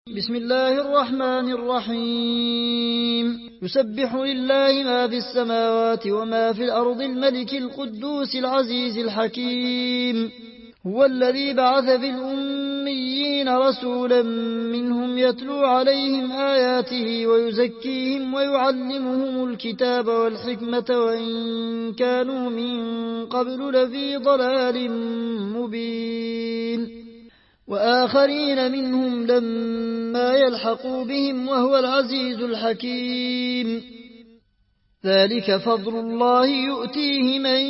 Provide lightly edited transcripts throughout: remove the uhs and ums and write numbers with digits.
بسم الله الرحمن الرحيم يسبح لله ما في السماوات وما في الأرض الملك القدوس العزيز الحكيم هو الذي بعث في الأميين رسولا منهم يتلو عليهم آياته ويزكيهم ويعلمهم الكتاب والحكمة وإن كانوا من قبل لفي ضلال مبين وآخرين منهم لما يلحقوا بهم وهو العزيز الحكيم ذلك فضل الله يؤتيه من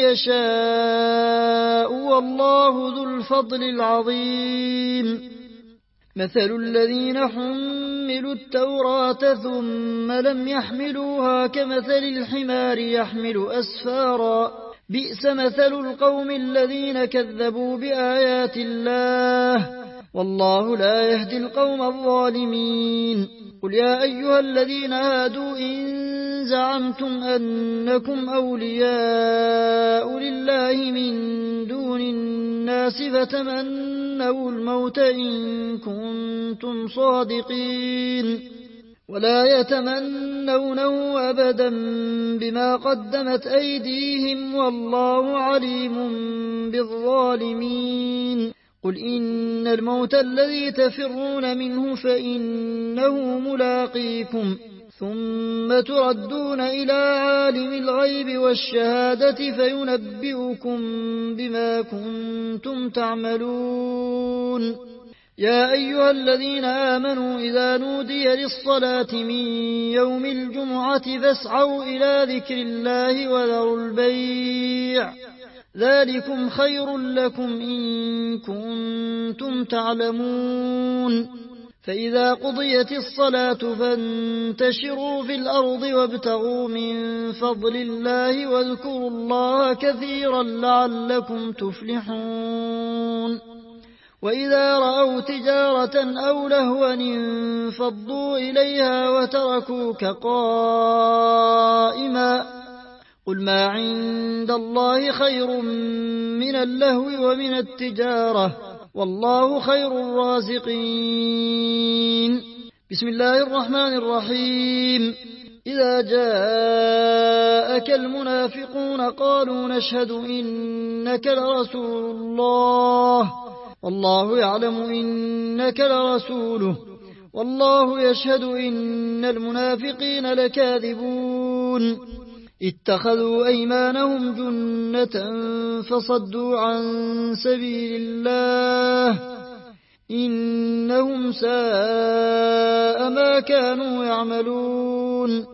يشاء والله ذو الفضل العظيم مثل الذين حملوا التوراة ثم لم يحملوها كمثل الحمار يحمل أسفارا بئس مثل القوم الذين كذبوا بآيات الله والله لا يهدي القوم الظالمين قل يا أيها الذين هادوا إن زعمتم أنكم أولياء لله من دون الناس فتمنوا الموت إن كنتم صادقين ولا يتمنونه أبدا بما قدمت أيديهم والله عليم بالظالمين قل إن الموت الذي تفرون منه فإنه ملاقيكم ثم تردون إلى عالم الغيب والشهادة فينبئكم بما كنتم تعملون يا أيها الذين آمنوا إذا نودي للصلاة من يوم الجمعة فاسعوا إلى ذكر الله وذروا البيع ذلكم خير لكم إن كنتم تعلمون فإذا قضيت الصلاة فانتشروا في الأرض وابتغوا من فضل الله واذكروا الله كثيرا لعلكم تفلحون وإذا رأوا تجارة أو لهوا انفضوا إليها وتركوك قائما قل ما عند الله خير من اللهو ومن التجارة والله خير الرازقين بسم الله الرحمن الرحيم إذا جاءك المنافقون قالوا نشهد إنك لرسول الله والله يعلم إنك لرسوله والله يشهد إن المنافقين لكاذبون اتخذوا أيمانهم جنة فصدوا عن سبيل الله إنهم ساء ما كانوا يعملون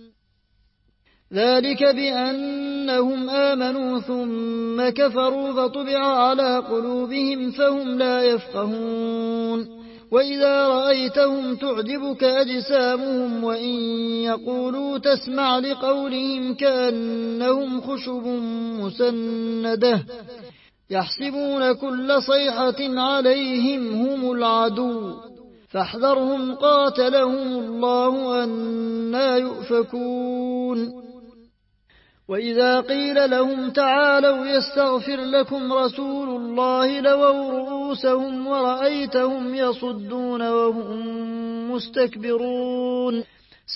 ذلك بأنهم آمنوا ثم كفروا فطبع على قلوبهم فهم لا يفقهون وإذا رأيتهم تعجبك أجسامهم وإن يقولوا تسمع لقولهم كأنهم خشب مسندة يحسبون كل صيحة عليهم هم العدو فاحذرهم قاتلهم الله أنى يؤفكون وإذا قيل لهم تعالوا يستغفر لكم رسول الله لووا رؤوسهم ورأيتهم يصدون وهم مستكبرون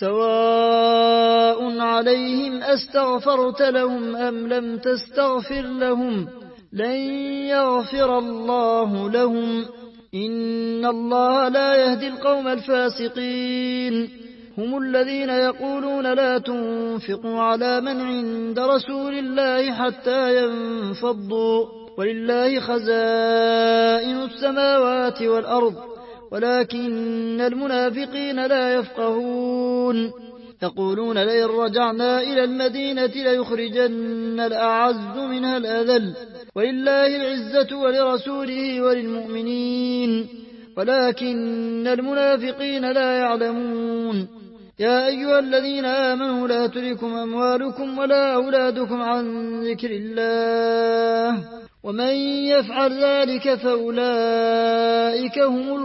سواء عليهم أستغفرت لهم أم لم تستغفر لهم لن يغفر الله لهم إن الله لا يهدي القوم الفاسقين هم الذين يقولون لا تنفقوا على من عند رسول الله حتى ينفضوا ولله خزائن السماوات والأرض ولكن المنافقين لا يفقهون يقولون لئن رجعنا إلى المدينة ليخرجن الأعز منها الأذل ولله العزة ولرسوله وللمؤمنين ولكن المنافقين لا يعلمون يا أيها الذين آمنوا لا تلكم أموالكم ولا أولادكم عن ذكر الله ومن يفعل ذلك فأولئك هم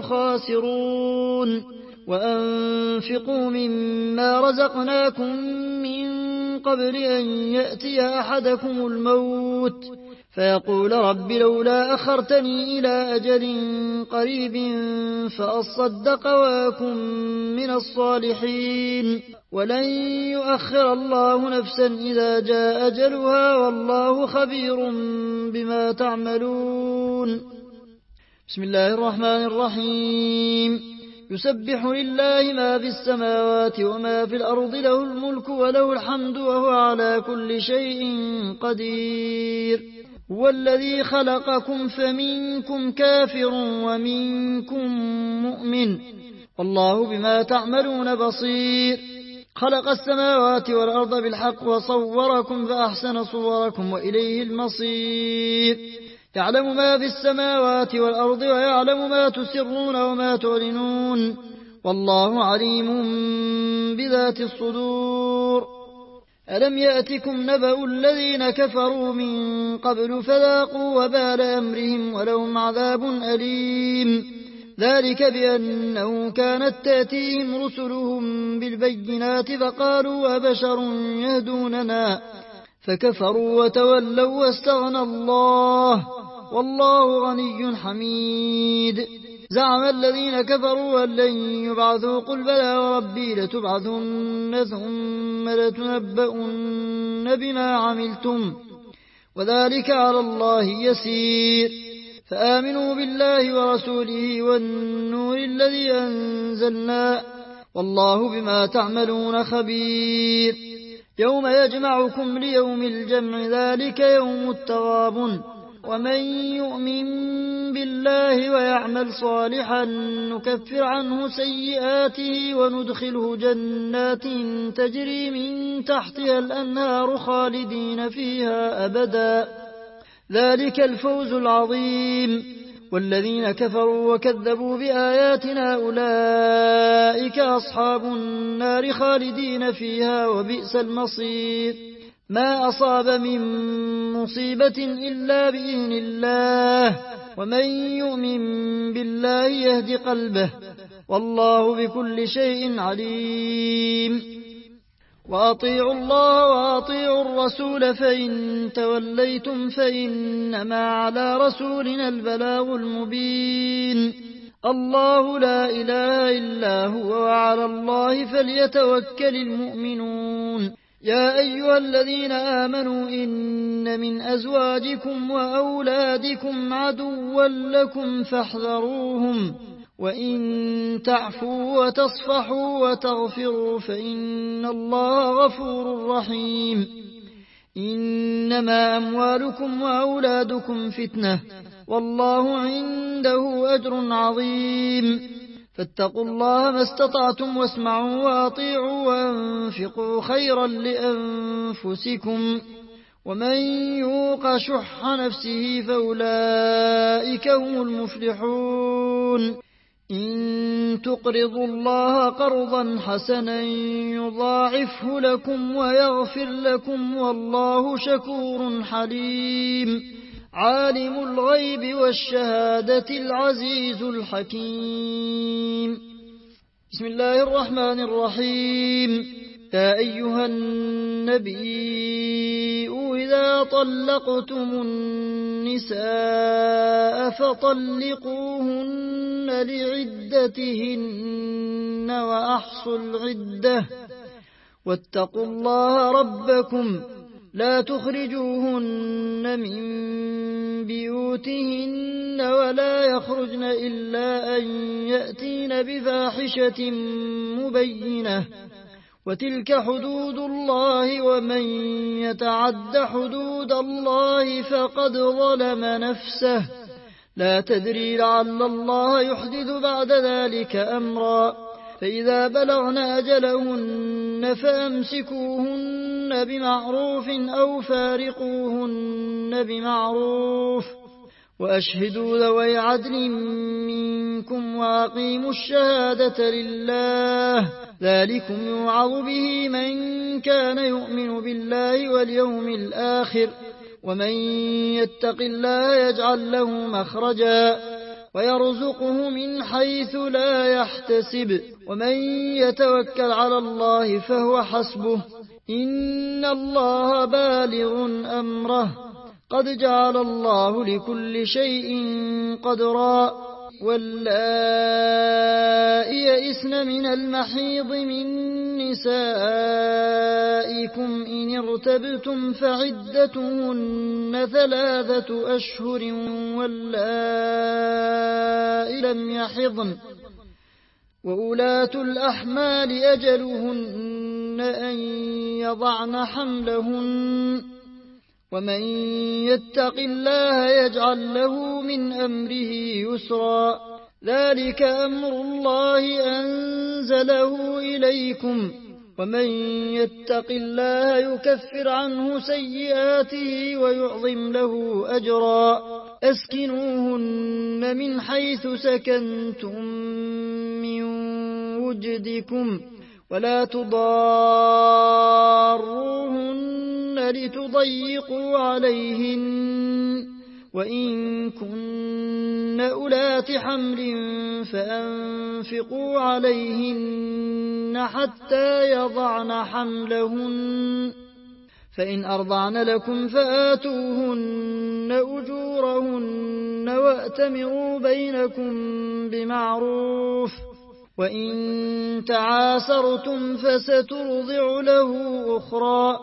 الخاسرون وأنفقوا مما رزقناكم من قبل أن يأتي أحدكم الموت فيقول رب لولا أخرتني إلى أجل قريب فأصدق وأكن من الصالحين ولن يؤخر الله نفسا إذا جاء أجلها والله خبير بما تعملون. بسم الله الرحمن الرحيم. يسبح لله ما في السماوات وما في الأرض له الملك وله الحمد وهو على كل شيء قدير. هو الذي خلقكم فمنكم كافر ومنكم مؤمن والله بما تعملون بصير. خلق السماوات والأرض بالحق وصوركم فأحسن صوركم وإليه المصير. يعلم ما في السماوات والأرض ويعلم ما تسرون وما تعلنون والله عليم بذات الصدور. ألم يأتكم نبأ الذين كفروا من قبل فذاقوا وبال أمرهم ولهم عذاب أليم. ذلك بأنه كانت تأتيهم رسلهم بالبينات فقالوا أبشر يهدوننا فكفروا وتولوا واستغنى الله والله غني حميد. زعم الذين كفروا أن لن يبعثوا قل بلى وربي لتبعثن ثم لتنبؤن بما عملتم وذلك على الله يسير. فآمنوا بالله ورسوله والنور الذي أنزلنا والله بما تعملون خبير. يوم يجمعكم ليوم الجمع ذلك يوم التغابن ومن يؤمن بالله ويعمل صالحا نكفر عنه سيئاته وندخله جنات تجري من تحتها الأنهار خالدين فيها أبدا ذلك الفوز العظيم. والذين كفروا وكذبوا بآياتنا أولئك أصحاب النار خالدين فيها وبئس المصير. ما أصاب من مصيبة إلا بإذن الله ومن يؤمن بالله يهد قلبه والله بكل شيء عليم. وأطيعوا الله وأطيعوا الرسول فإن توليتم فإنما على رسولنا البلاغ المبين. الله لا إله إلا هو وعلى الله فليتوكل المؤمنون. يا أيها الذين آمنوا إن من أزواجكم وأولادكم عدوا لكم فاحذروهم وإن تعفوا وتصفحوا وتغفروا فإن الله غفور رحيم. إنما أموالكم وأولادكم فتنة والله عنده أجر عظيم. فاتقوا الله ما استطعتم واسمعوا وأطيعوا وأنفقوا خيرا لأنفسكم ومن يوق شح نفسه فأولئك هم المفلحون. إن تقرضوا الله قرضا حسنا يضاعفه لكم ويغفر لكم والله شكور حليم. عالم الغيب والشهادة العزيز الحكيم. بسم الله الرحمن الرحيم. يا أيها النبي إذا طلقتم النساء فطلقوهن لعدتهن وأحصوا العدة واتقوا الله ربكم لا تخرجوهن من بيوتهن ولا يخرجن إلا أن يأتين بفاحشة مبينة وتلك حدود الله ومن يتعد حدود الله فقد ظلم نفسه لا تدري لعل الله يحدث بعد ذلك أمرا. فإذا بلغن أجلهن فأمسكوهن بمعروف أو فارقوهن بمعروف وأشهدوا ذوي عدل منكم وأقيموا الشهادة لله ذلكم يوعظ به من كان يؤمن بالله واليوم الآخر ومن يتق الله يجعل له مخرجا ويرزقه من حيث لا يحتسب ومن يتوكل على الله فهو حسبه إن الله بالغ أمره قد جعل الله لكل شيء قدرا واللائي يئسن من المحيض من نسائكم إن ارتبتم فعدتهن 3 أشهر واللائي لم يحضن وأولاة الأحمال أجلهن أن يضعن حملهن ومن يتق الله يجعل له من أمره يسرا ذلك أمر الله أنزله إليكم ومن يتق الله يكفر عنه سيئاته ويعظم له أجرا أسكنوهن من حيث سكنتم من وجدكم ولا تضاروهن لتضيقوا عليهن وإن كن أولات حمل فأنفقوا عليهن حتى يضعن حملهن فإن أرضعن لكم فآتوهن أجورهن وأتمروا بينكم بمعروف وإن تعاسرتم فسترضع له أخرى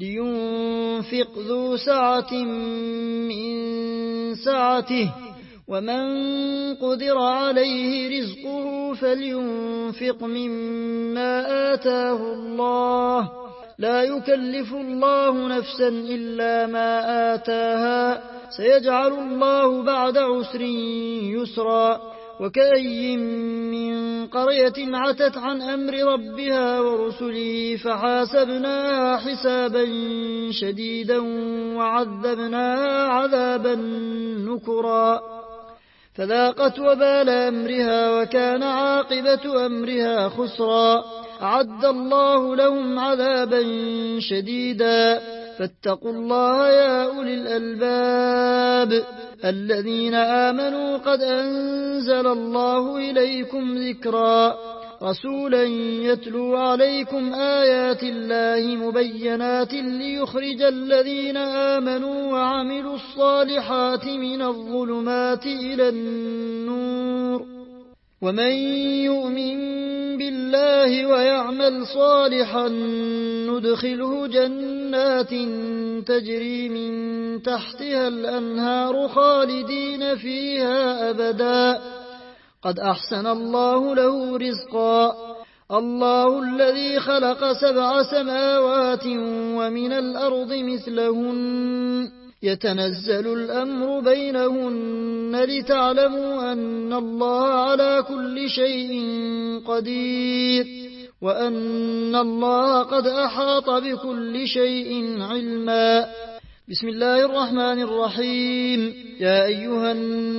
لينفق ذو سعة من سعته ومن قدر عليه رزقه فلينفق مما آتاه الله لا يكلف الله نفسا إلا ما آتاها سيجعل الله بعد عسر يسرا وكأي من قرية عتت عن أمر ربها ورسله فحاسبناها حسابا شديدا وعذبناها عذابا نكرا فذاقت وبال أمرها وكان عاقبة أمرها خسرا أعد الله لهم عذابا شديدا فاتقوا الله يا أولي الألباب الذين آمنوا قد أنزل الله إليكم ذكرا رسولا يتلو عليكم آيات الله مبينات ليخرج الذين آمنوا وعملوا الصالحات من الظلمات إلى النور ومن يؤمن بالله ويعمل صالحا ندخله جنات تجري من تحتها الأنهار خالدين فيها أبدا قد أحسن الله له رزقا الله الذي خلق 7 سماوات ومن الأرض مثلهن يتنزل الأمر بينهن لتعلموا أن الله على كل شيء قدير وأن الله قد أحاط بكل شيء علما بسم الله الرحمن الرحيم يا أيها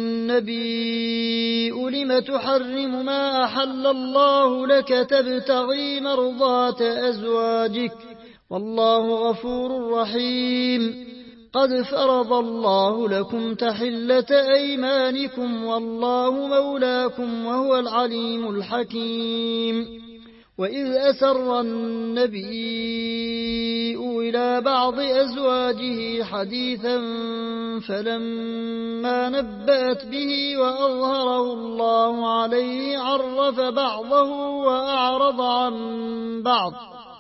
النبي لم تحرم ما أحل الله لك تبتغي مرضات أزواجك والله غفور رحيم قد فرض الله لكم تحلة أيمانكم والله مولاكم وهو العليم الحكيم وإذ أسر النبي إلى بعض أزواجه حديثا فلما نبأت به وأظهره الله عليه عرف بعضه وأعرض عن بعض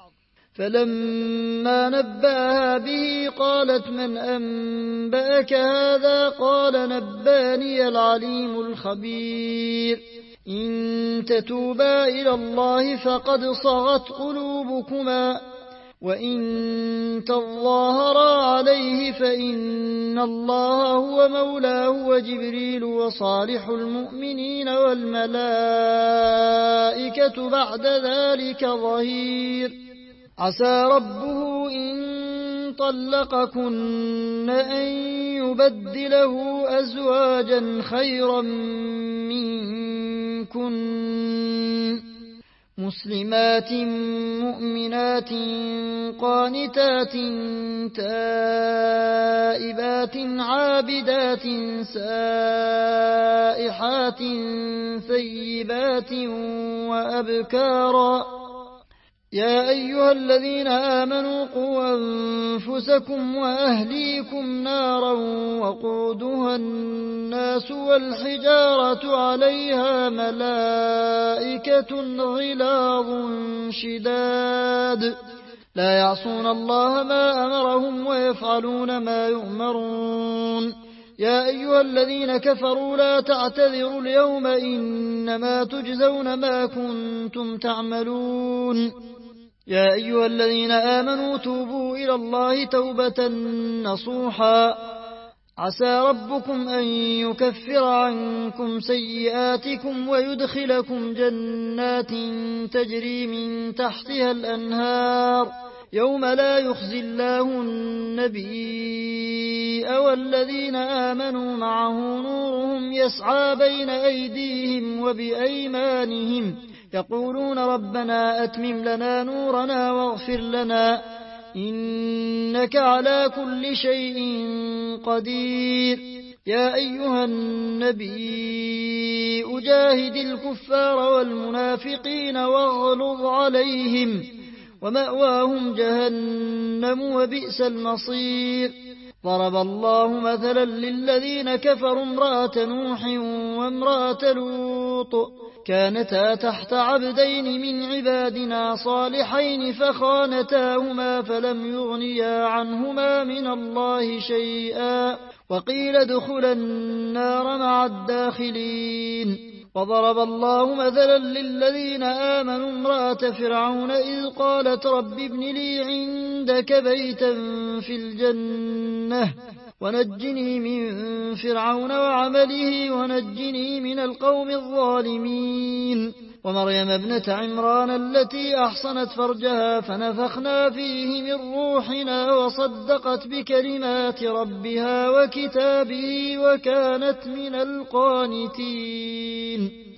فلما نبأها به قالت من أنبأك هذا قال نباني العليم الخبير إن تتوبا إلى الله فقد صغت قلوبكما وإن تظاهرا عليه فإن الله هو مولاه وجبريل وصالح المؤمنين والملائكة بعد ذلك ظهير عسى ربه إن طلقكن أن يبدله أزواجا خيرا منكن مسلمات مؤمنات قانتات تائبات عابدات سائحات ثيبات وأبكارا يا أيها الذين آمنوا قوا أنفسكم وأهليكم نارا وقودها الناس والحجارة عليها ملائكة غلاظ شداد لا يعصون الله ما أمرهم ويفعلون ما يؤمرون يا أيها الذين كفروا لا تعتذروا اليوم إنما تجزون ما كنتم تعملون يا أيها الذين آمنوا توبوا إلى الله توبة نصوحا عسى ربكم أن يكفر عنكم سيئاتكم ويدخلكم جنات تجري من تحتها الأنهار يوم لا يخزي الله النبي والذين آمنوا معه نورهم يسعى بين أيديهم وبأيمانهم يقولون ربنا أتمم لنا نورنا واغفر لنا إنك على كل شيء قدير يا أيها النبي أجاهد الكفار والمنافقين واغلظ عليهم ومأواهم جهنم وبئس المصير ضرب الله مثلا للذين كفروا امرأة نوح وامرأة لوط كانتا تحت عبدين من عبادنا صالحين فخانتاهما فلم يغنيا عنهما من الله شيئا وقيل ادخلا النار مع الداخلين وضرب الله مثلا للذين آمنوا امرأة فرعون إذ قالت رب ابن لي عندك بيتا في الجنة ونجني من فرعون وعمله ونجني من القوم الظالمين ومريم ابنة عمران التي أحصنت فرجها فنفخنا فيه من روحنا وصدقت بكلمات ربها وكتابه وكانت من القانتين